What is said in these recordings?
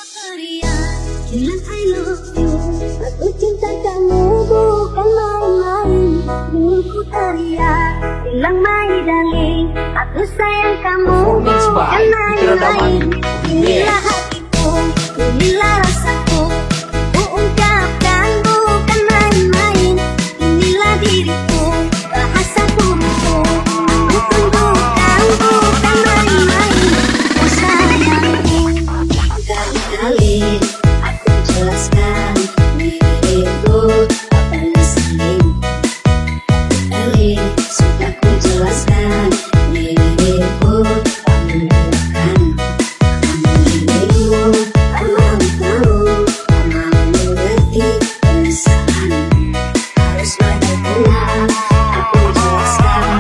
Bilang I love you, aku cinta kamu bukan main-main. Mulutku teriak, bilang my darling, aku sayang kamu bukan main-main. Inilah hatiku, inilah rasaku, ku ungkapkan bukan main-main. Inilah diriku, bahasaku aku tunjukkan bukan main-main. Oh sayangku, kali-kali jelaskan diriku apa yang saling kali sudah ku jelaskan diriku tak menjelaskan dirimu tak mau tahu tak mau mengerti perasaan harus benar-benar aku jelaskan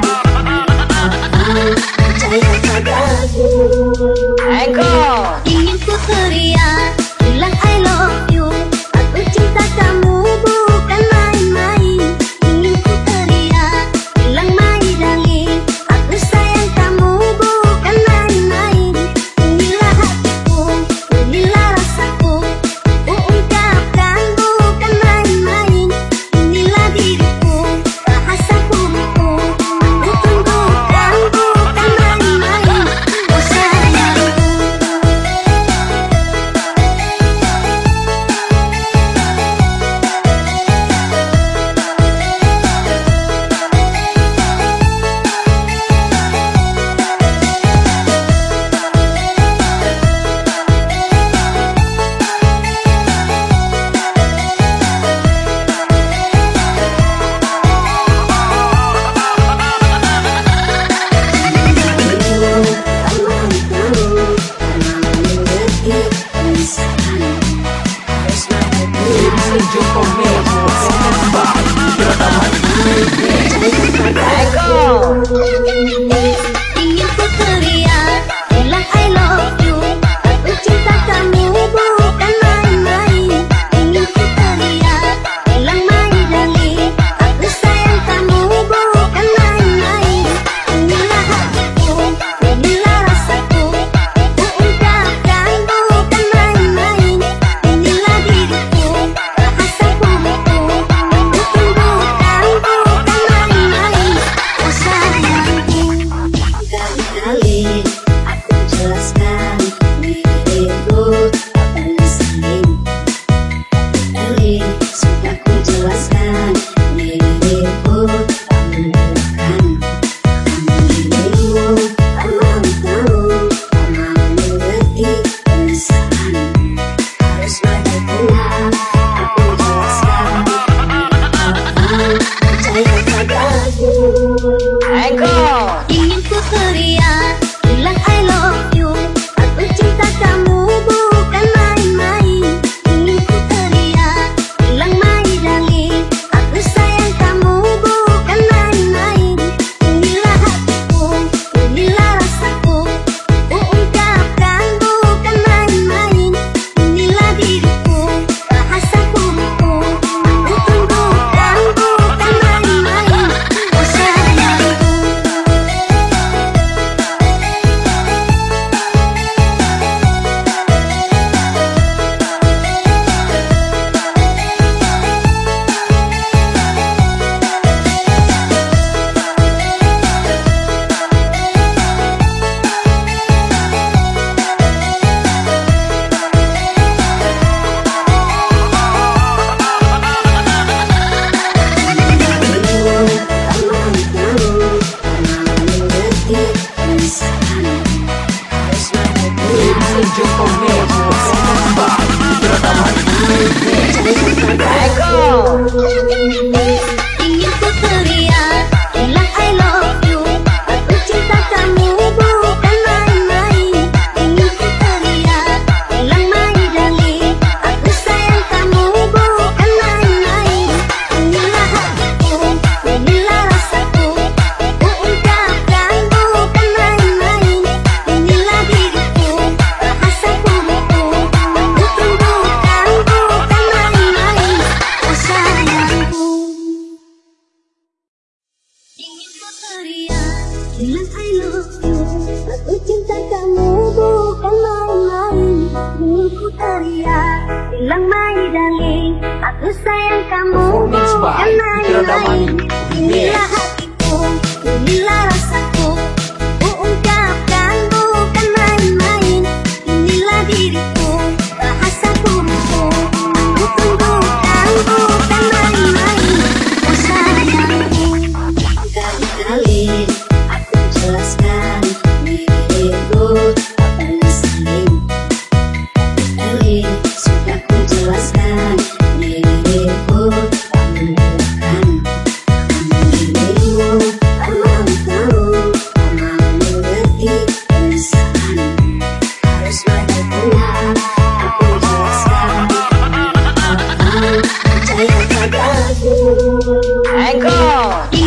percaya padaku. Ingin ku teriak bilang I love you, aku cinta kamu bukan main-main. Ingin ku teriak bilang my darling, aku sayang kamu bukan main-main. Inilah hatiku, inilah rasaku, ku ungkapkan bukan main-main. Inilah diriku, bahasaku aku tunjukkan bukan main-main. Oh sayangku, ingin ku teriak bilang I love you, aku cinta kamu bukan main-main. Ingin ku teriak bilang my darling, aku sayang kamu bukan main-main. Inilah hatiku, inilah rasaku, ku ungkapkan bukan main-main. Inilah diriku, bahasaku aku tunjukkan bukan main-main. Oh sayangku, kali-kali aku jelaskan diriku apa yang saling kali sudah ku jelaskan diriku tak menjelaskan dirimu tak mau tahu tak mau mengerti perasaan harus benar-benar aku jelaskan percaya padaku. Ingin ku teriak bilang I love you, aku cinta kamu bukan main-main. Ingin ku teriak bilang my darling, aku sayang kamu bukan main-main. Inilah hatiku, inilah rasaku, ku ungkapkan bukan main-main. Inilah diriku, bahasaku aku tunjukkan bukan main-main. Oh sayangku, ingin ku teriak bilang I love you, aku cinta kamu bukan main-main. Ingin ku teriak bilang my darling, aku sayang kamu bukan main-main. Inilah hatiku, inilah rasaku, ku ungkapkan bukan main-main. Inilah diriku, bahasaku Aku sayang kamu, Performance by bukan main-main. Inilah hatiku, inilah rasaku. Ku ungkapkan bukan main-main. Inilah diriku, bahasa buruku. Aku tunjukkan bukan main-main. Oh sayangku, kali-kali aku jelaskan diriku apa ngeselin. Kali sudah ku jelaskan diriku tak menyenangkan. Dirimu tak mau tahu, tak mau mengerti perasaan. Harus bagaimana aku jelaskan biar kau tahu percaya padaku. Engkau